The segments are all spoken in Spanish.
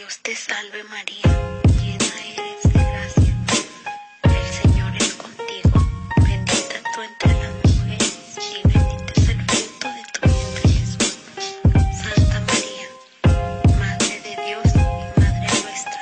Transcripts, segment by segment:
Dios te salve María, llena eres de gracia, el Señor es contigo, bendita tú entre las mujeres y bendito es el fruto de tu vientre Jesús. Santa María, Madre de Dios y Madre nuestra,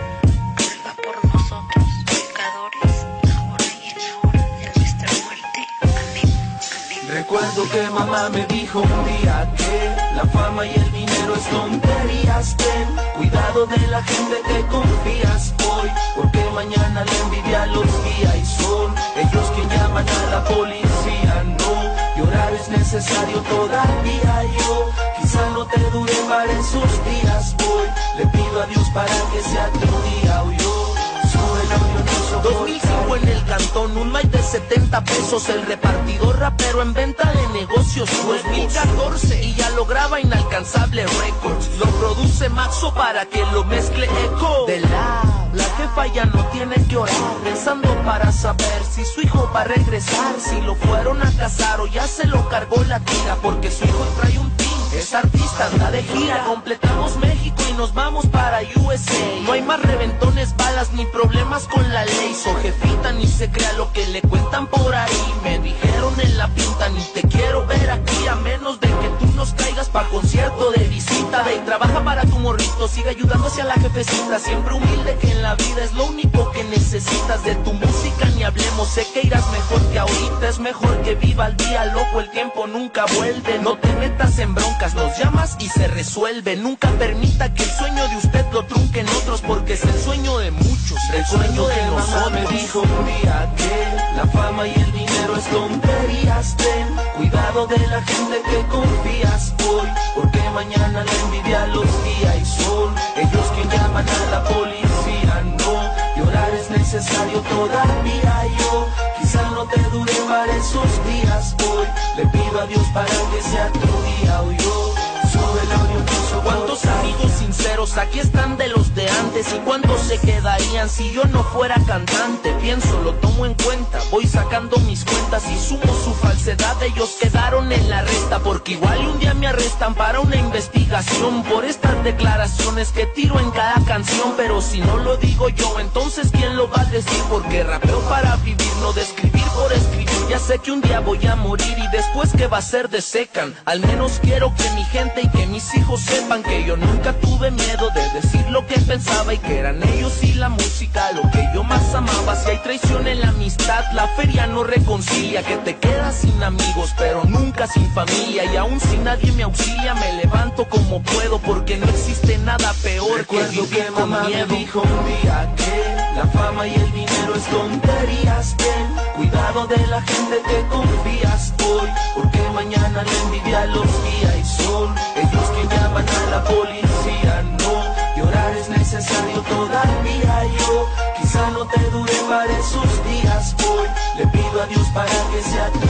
ruega por nosotros pecadores, ahora y en la hora de nuestra muerte. Amén. Amén. Recuerdo que mamá me dijo un día que la fama y el dinero es tonterías. Ten cuidado de la gente que confías hoy, porque mañana la envidia los guía y son ellos quien llaman a la policía. No, llorar es necesario todavía. Yo quizá no te dure para esos días. Hoy le pido a Dios para que sea tu día. Hoy yo soy el odioso. 2005 en el cantón, un mic de 70 pesos, el repartidor rapero en venta de negocios nuevos. 2014 y ya lograba inalcanzable récords. Lo produce Maxo para que lo mezcle Echo. De la jefa ya no tiene que orar, rezando para saber si su hijo va a regresar, si lo fueron a casar o ya se lo cargó la tira, porque su hijo trae un team, es artista, anda de gira. Completamos México y nos vamos para USA. No hay más reventones, balas ni problemas con la ley. So jefita, ni se crea lo que le cuentan por ahí. Me dijeron en la pinta, ni te quiero ver aquí, a menos de que tú nos caigas pa' concierto de visita. Ve y trabaja para tu morrito, sigue ayudando hacia la jefecita, siempre humilde, que en la vida es lo único que necesitas. De tu música ni hablemos, sé que irás mejor que ahorita. Es mejor que viva el día, loco, el tiempo nunca vuelve. No te metas en broncas, nos llamas y se resuelve. Nunca permita que el sueño de usted lo trunquen otros, porque es el sueño de muchos, el sueño de nosotros. Me dijo un día que la fama y el dinero es tonterías. Ten cuidado de la gente que confías hoy, porque mañana la envidia los guía y son ellos quien llaman a la policía. No, llorar es necesario todavía. Yo quizá no te dure para esos días. Hoy le pido a Dios para que sea tu día. Hoy yo soy el odioso. ¿Cuántos amigos sinceros aquí están de los de antes? ¿Y cuántos se quedarían si yo no fuera cantante? Pienso, lo tomo en cuenta, voy sacando mis cuentas y sumo su falsedad. Ellos quedaron en la resta, porque igual un día me arrestan para una investigación por estas declaraciones que tiro en cada canción. Pero si no lo digo yo, entonces ¿quién lo va a decir? Porque rapeo para vivir, no de escribir por escribir. Ya sé que un día voy a morir y después ¿qué va a ser de secan? Al menos quiero que mi gente y que mis hijos sepan que yo nunca tuve miedo de decir lo que pensaba, y que eran ellos y la música lo que yo más amaba. Si hay traición en la amistad, la feria no reconcilia, que te quedas sin amigos pero nunca sin familia. Y aún si nadie me auxilia, me levanto como puedo, porque no existe nada peor que vivir con miedo. Me dijo un día que la fama y el dinero es tonterías. Ten cuidado de la gente que confías hoy, porque mañana la envidia los guía y son ellos quien llaman a la policía. No, llorar es necesario todavía. Yo quizá no te dure para esos días. Hoy le pido a Dios para que sea tu